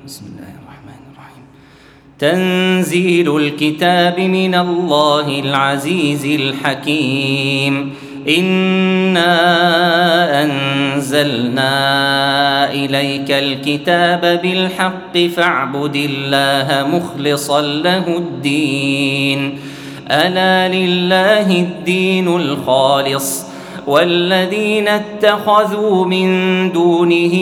بسم الله الرحمن الرحيم. تنزيل الكتاب من الله العزيز الحكيم. إنا أنزلنا إليك الكتاب بالحق فاعبد الله مخلصا له الدين. ألا لله الدين الخالص والذين اتخذوا من دونه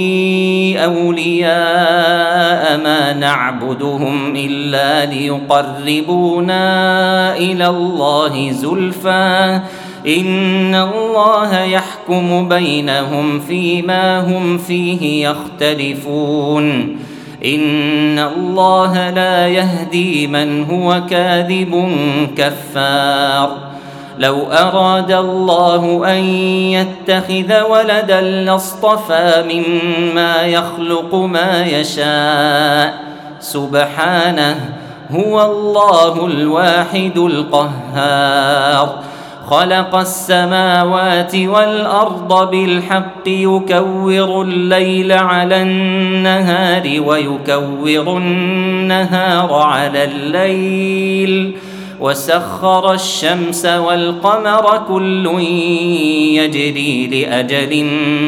أولياء ما نعبدهم إلا ليقربونا إلى الله زلفى إن الله يحكم بينهم فيما هم فيه يختلفون. إن الله لا يهدي من هو كاذب كفار. لو أراد الله أن يتخذ ولدا لاصطفى مما يخلق ما يشاء سبحانه هو الله الواحد القهار. خلق السماوات والأرض بالحق يكور الليل على النهار ويكور النهار على الليل وسخر الشمس والقمر كل يجري لأجل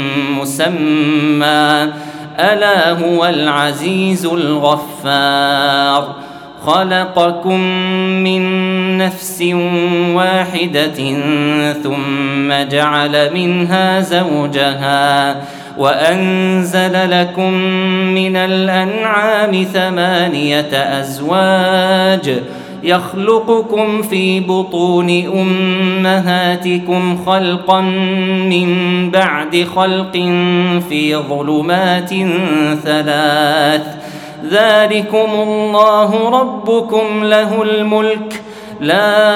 مسمى ألا هو العزيز الغفار. خلقكم من نفس واحدة ثم جعل منها زوجها وأنزل لكم من الأنعام 8 أزواج يخلقكم في بطون أمهاتكم خلقا من بعد خلق في ظلمات 3 ذلكم الله ربكم له الملك لا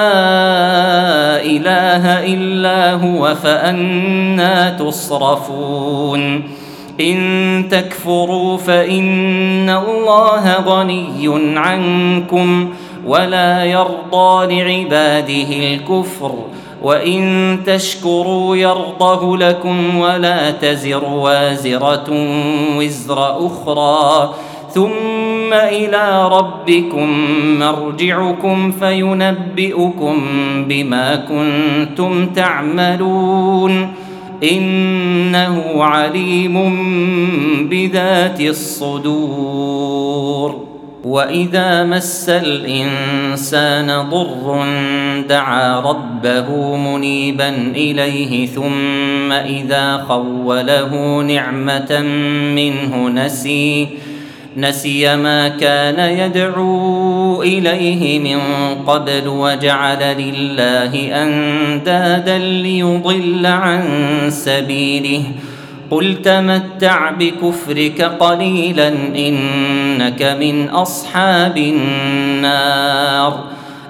إله إلا هو فأنى تصرفون. إن تكفروا فإن الله غني عنكم ولا يرضى لعباده الكفر وإن تشكروا يرضه لكم ولا تزر وازرة وزر أخرى ثم إلى ربكم مرجعكم فينبئكم بما كنتم تعملون إنه عليم بذات الصدور. وإذا مس الإنسان ضر دعا ربه منيبا إليه ثم إذا خوله نعمة منه نسي ما كان يدعو إليه من قبل وجعل لله أندادا ليضل عن سبيله. قل تمتع بكفرك قليلا إنك من أصحاب النار.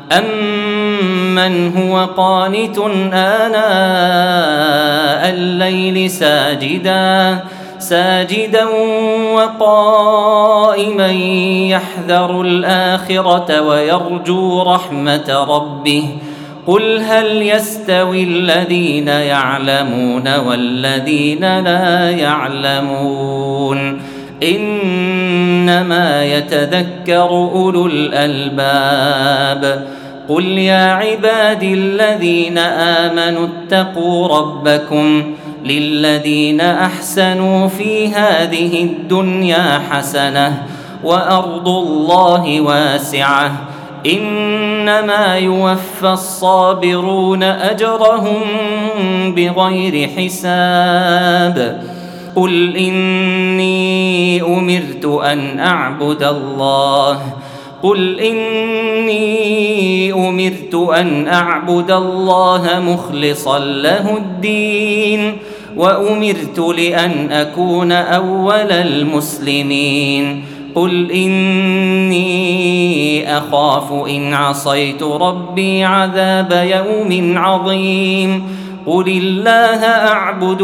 أمن هو قانت آناء الليل ساجدا وقائما يحذر الآخرة ويرجو رحمة ربه. قل هل يستوي الذين يعلمون والذين لا يعلمون إنما يتذكر أولو الألباب. قل يا عبادي الذين آمنوا اتقوا ربكم للذين أحسنوا في هذه الدنيا حسنة وأرض الله واسعة إنما يوفى الصابرون أجرهم بغير حساب. قل إني أمرت أن أعبد الله مخلصا له الدين وأمرت لأن أكون أول المسلمين. قل إني أخاف إن عصيت ربي عذاب يوم عظيم. قل الله أعبد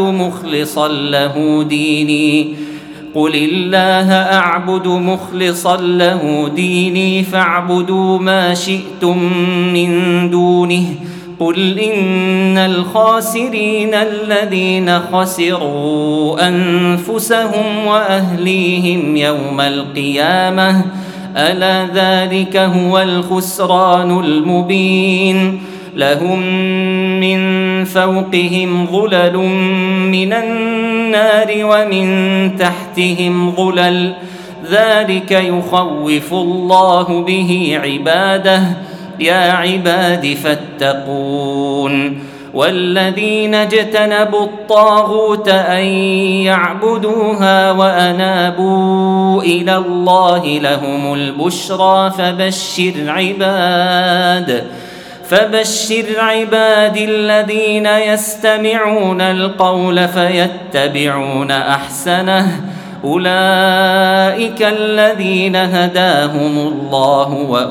مخلصا له ديني فاعبدوا ما شئتم من دونه قل إن الخاسرين الذين خسروا أنفسهم وأهليهم يوم القيامة ألا ذلك هو الخسران المبين لهم من فوقهم ظلل من النار ومن تحتهم ظلل ذلك يخوف الله به عباده يا عباد فاتقون والذين اجتنبوا الطاغوت أن يعبدوها وأنابوا إلى الله لهم البشرى فبشر عباد الذين يستمعون القول فيتبعون أحسنه أولئك الذين هداهم الله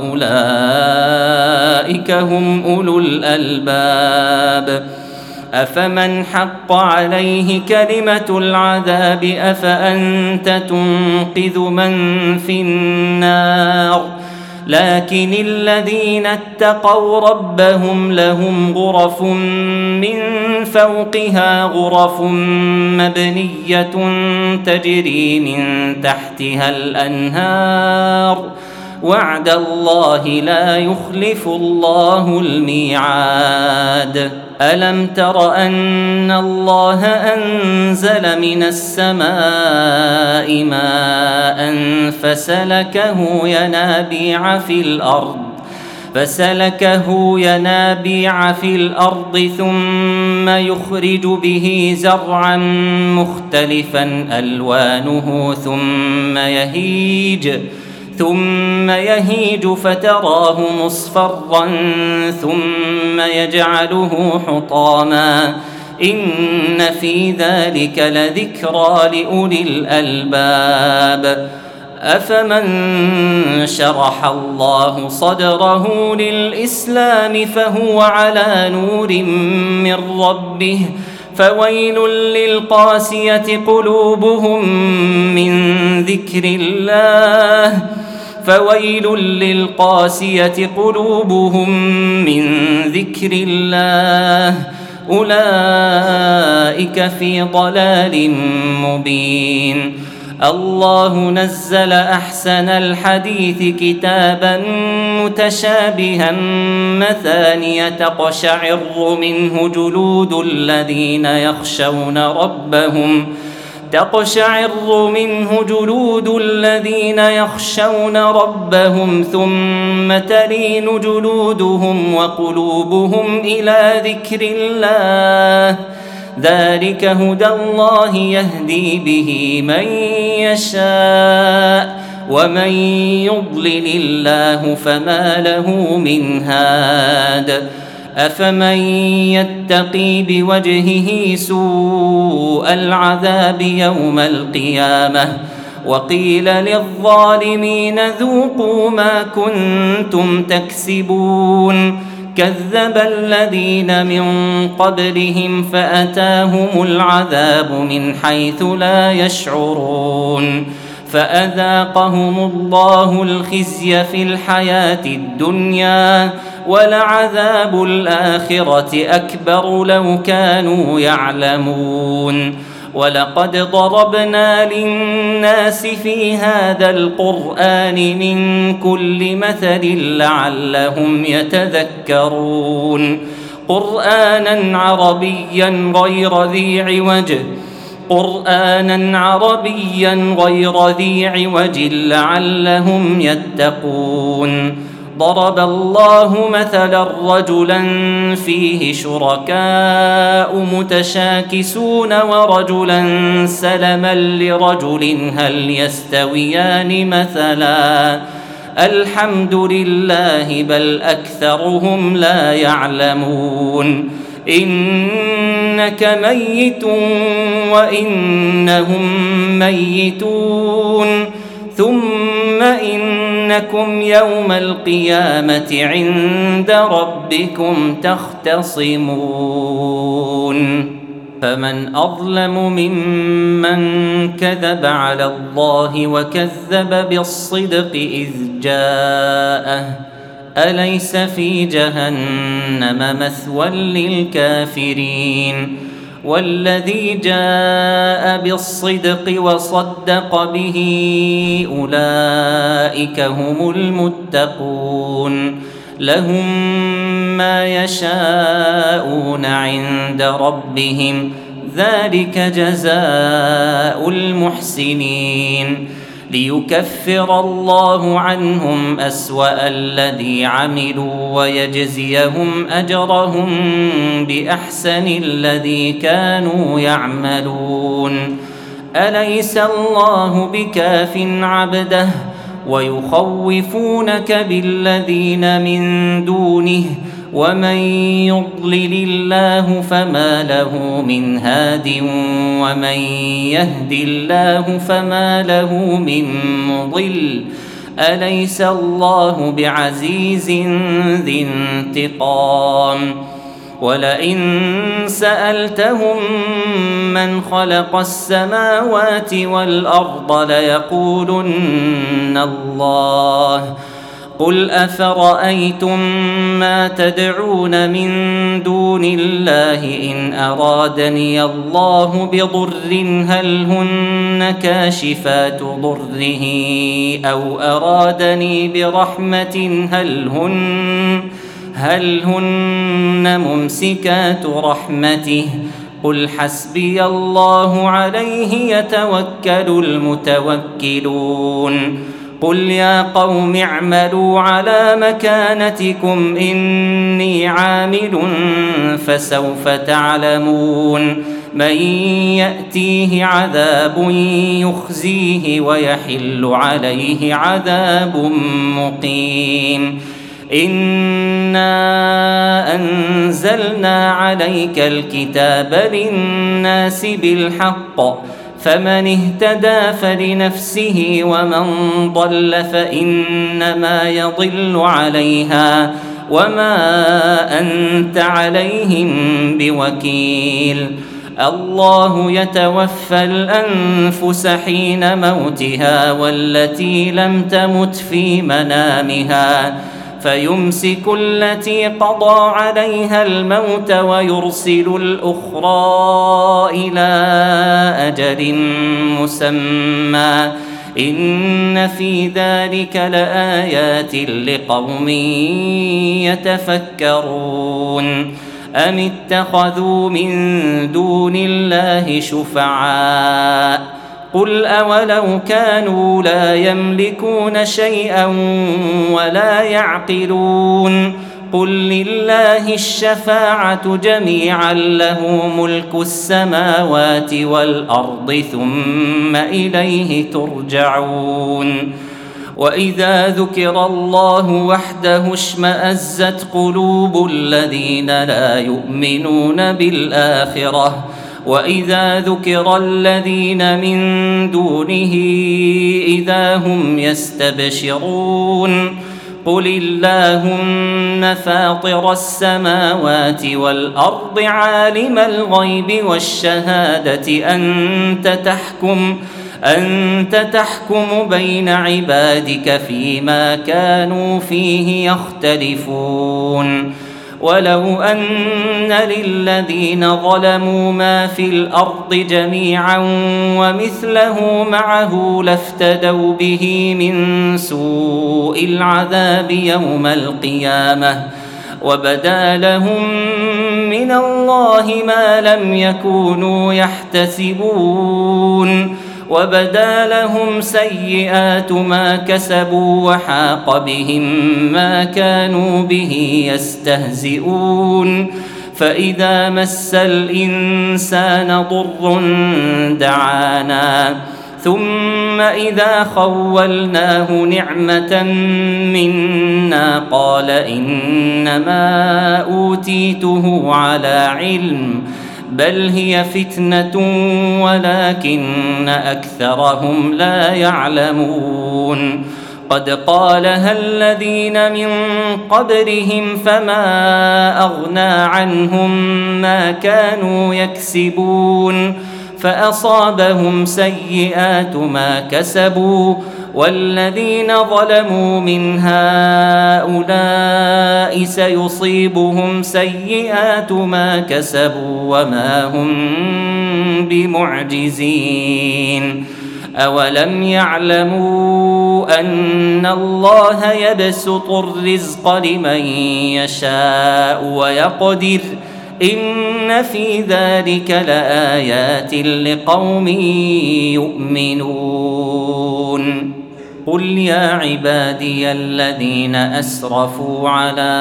وأولئك هم أولو الألباب أفمن حق عليه كلمة العذاب أفأنت تنقذ من في النار لكن الذين اتقوا ربهم لهم غرف من فوقها غرف مبنية تجري من تحتها الأنهار وعد الله لا يخلف الله الميعاد ألم تر أن الله أنزل من السماء ماء فسلكه ينابيع في الأرض ثم يخرج به زرعا مختلفا ألوانه ثم يهيج فتراه مصفرا ثم يجعله حطاما إن في ذلك لذكرى لأولي الألباب أفمن شرح الله صدره للإسلام فهو على نور من ربه فويل للقاسية قلوبهم من ذكر الله أولئك في ضلال مبين الله نزل أحسن الحديث كتابا متشابها مثانية تقشعر منه جلود الذين يخشون ربهم ثم تلين جلودهم وقلوبهم إلى ذكر الله ذلك هدى الله يهدي به من يشاء ومن يضلل الله فما له من هاد أفمن يتقي بوجهه سوء العذاب يوم القيامة وقيل للظالمين ذوقوا ما كنتم تكسبون كذب الذين من قبلهم فأتاهم العذاب من حيث لا يشعرون فأذاقهم الله الخزي في الحياة الدنيا ولعذاب الآخرة أكبر لو كانوا يعلمون ولقد ضربنا للناس في هذا القرآن من كل مثل لعلهم يتذكرون قرآنا عربيا غير ذي عوج لعلهم يتقون ضرب الله مثلا رجلا فيه شركاء متشاكسون ورجلا سلما لرجل هل يستويان مثلا الحمد لله بل أكثرهم لا يعلمون إنك ميت وإنهم ميتون ثم إنكم يوم القيامة عند ربكم تختصمون فمن أظلم ممن كذب على الله وكذب بالصدق إذ جاءه أليس في جهنم مثوى للكافرين والذي جاء بالصدق وصدق به أولئك هم المتقون لهم ما يشاءون عند ربهم ذلك جزاء المحسنين ليكفر الله عنهم أسوأ الذي عملوا ويجزيهم أجرهم بأحسن الذي كانوا يعملون أليس الله بكاف عبده ويخوفونك بالذين من دونه ومن يضلل الله فما له من هاد ومن يهد الله فما له من مضل أليس الله بعزيز ذي انتقام ولئن سألتهم من خلق السماوات والأرض ليقولن الله قل أفرأيتم ما تدعون من دون الله إن أرادني الله بضر هل هن كاشفات ضره أو أرادني برحمة هل هن ممسكات رحمته قل حسبي الله عليه يتوكل المتوكلون قل يا قوم اعملوا على مكانتكم إني عامل فسوف تعلمون من يأتيه عذاب يخزيه ويحل عليه عذاب مقيم إنا أنزلنا عليك الكتاب للناس بالحق فمن اهتدى فلنفسه ومن ضل فإنما يضل عليها وما أنت عليهم بوكيل الله يتوفى الأنفس حين موتها والتي لم تمت في منامها فيمسك التي قضى عليها الموت ويرسل الأخرى إلى أجل مسمى إن في ذلك لآيات لقوم يتفكرون أم اتخذوا من دون الله شفعاء قل أولو كانوا لا يملكون شيئا ولا يعقلون قل لله الشفاعة جميعا له ملك السماوات والأرض ثم إليه ترجعون وإذا ذكر الله وحده اشمأزت قلوب الذين لا يؤمنون بالآخرة وإذا ذكر الذين من دونه إذا هم يستبشرون قل اللهم فاطر السماوات والأرض عالم الغيب والشهادة أنت تحكم بين عبادك فيما كانوا فيه يختلفون ولو أن للذين ظلموا ما في الأرض جميعا ومثله معه لافتدوا به من سوء العذاب يوم القيامة وبدا لهم من الله ما لم يكونوا يحتسبون وبدا لهم سيئات ما كسبوا وحاق بهم ما كانوا به يستهزئون فإذا مس الإنسان ضر دعانا ثم إذا خولناه نعمة منا قال إنما أوتيته على علم بل هي فتنة ولكن أكثرهم لا يعلمون قد قالها الذين من قبلهم فما أغنى عنهم ما كانوا يكسبون فأصابهم سيئات ما كسبوا والذين ظلموا من هؤلاء سيصيبهم سيئات ما كسبوا وما هم بمعجزين أولم يعلموا أن الله يبسط الرزق لمن يشاء ويقدر إن في ذلك لآيات لقوم يؤمنون قل يا عبادي الذين أسرفوا على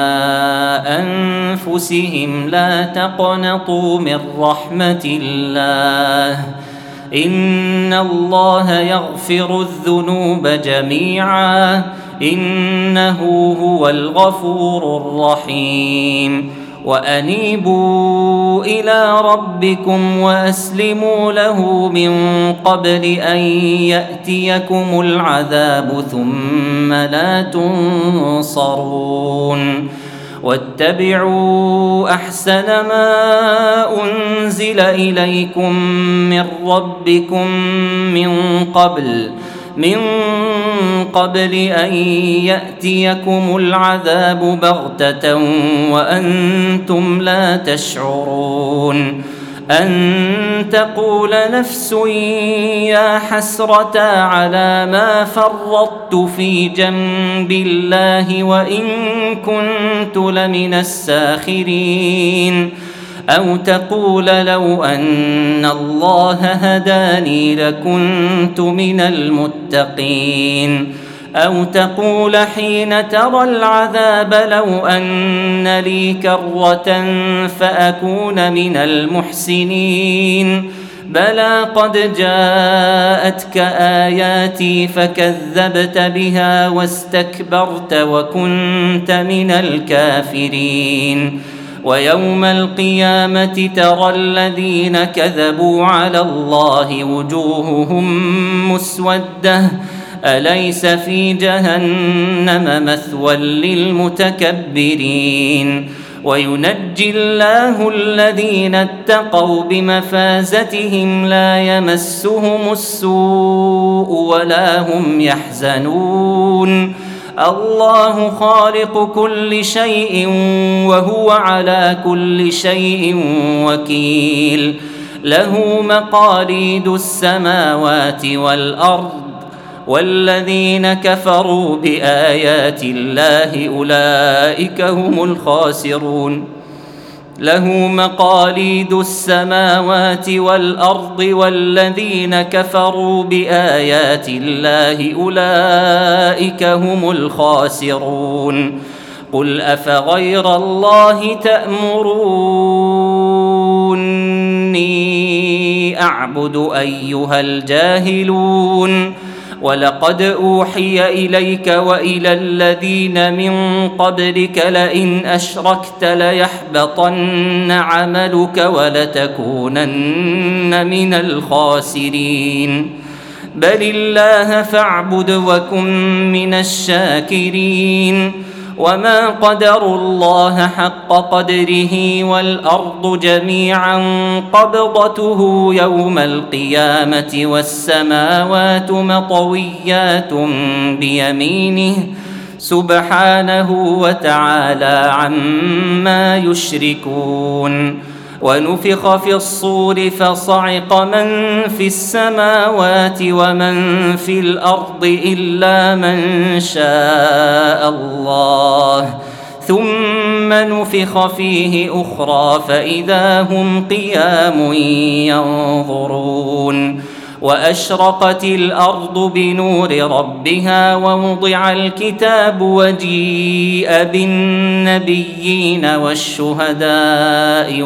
أنفسهم لا تقنطوا من رحمة الله إن الله يغفر الذنوب جميعا إنه هو الغفور الرحيم وأنيبوا إلى ربكم وأسلموا له من قبل أن يأتيكم العذاب ثم لا تنصرون واتبعوا أحسن ما أنزل إليكم من ربكم من قبل أن يأتيكم العذاب بغتة وأنتم لا تشعرون أن تقول نفس يا حسرة على ما فرطت في جنب الله وإن كنت لمن الساخرين أو تقول لو أن الله هداني لكنت من المتقين أو تقول حين ترى العذاب لو أن لي كرة فأكون من المحسنين بلى قد جاءتك آياتي فكذبت بها واستكبرت وكنت من الكافرين ويوم القيامة ترى الذين كذبوا على الله وجوههم مسودة أليس في جهنم مثوى للمتكبرين وينجي الله الذين اتقوا بمفازتهم لا يمسهم السوء ولا هم يحزنون الله خالق كل شيء وهو على كل شيء وكيل له مقاليد السماوات والأرض والذين كفروا بآيات الله أولئك هم الخاسرون له مقاليد السماوات والأرض والذين كفروا بآيات الله أولئك هم الخاسرون قل أفغير الله تأمروني أعبد أيها الجاهلون ولقد أوحي إليك وإلى الذين من قبلك لئن أشركت ليحبطن عملك ولتكونن من الخاسرين بل الله فاعبد وكن من الشاكرين وما قدروا الله حق قدره والأرض جميعا قبضته يوم القيامة والسماوات مطويات بيمينه سبحانه وتعالى عما يشركون ونفخ في الصور فصعق من في السماوات ومن في الأرض إلا من شاء الله ثم نفخ فيه أخرى فإذا هم قيام ينظرون وأشرقت الأرض بنور ربها ووضع الكتاب وجيء بالنبيين والشهداء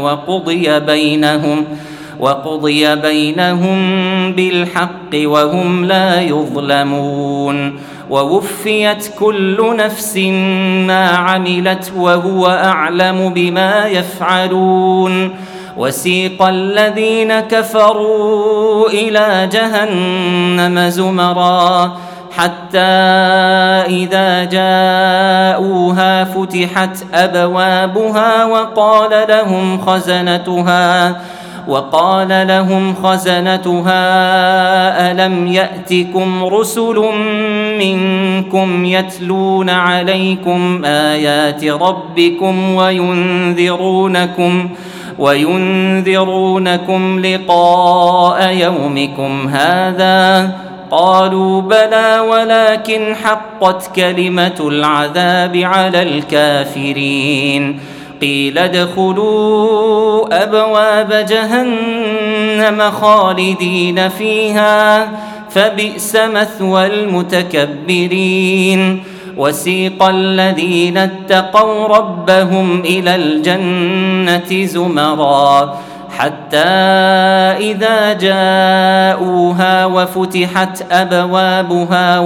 وقضي بينهم بالحق وهم لا يظلمون ووفيت كل نفس ما عملت وهو أعلم بما يفعلون وسيق الذين كفروا إلى جهنم زمرا حتى إذا جاءوها فتحت أبوابها وقال لهم خزنتها ألم يأتكم رسل منكم يتلون عليكم آيات ربكم وينذرونكم لقاء يومكم هذا؟ قالوا بلى ولكن حقت كلمة العذاب على الكافرين. قيل ادخلوا أبواب جهنم خالدين فيها فبئس مثوى المتكبرين. وسيق الذين اتقوا ربهم إلى الجنة زمرا حتى إذا جاءوها وفتحت أبوابها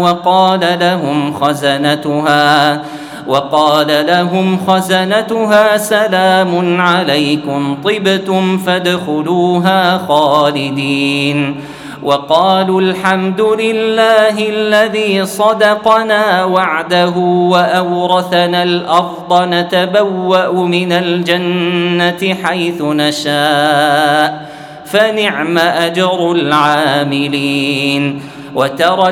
وقال لهم خزنتها سلام عليكم طبتم فادخلوها خالدين. وقالوا الحمد لله الذي صدقنا وعده وأورثنا الأرض نتبوأ من الجنة حيث نشاء فنعم أجر العاملين. وترى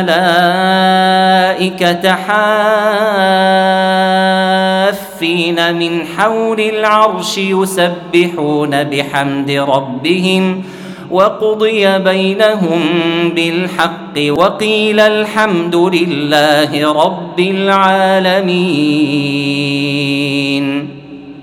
الملائكة حافين من حول العرش يسبحون بحمد ربهم وقضي بينهم بالحق وقيل الحمد لله رب العالمين.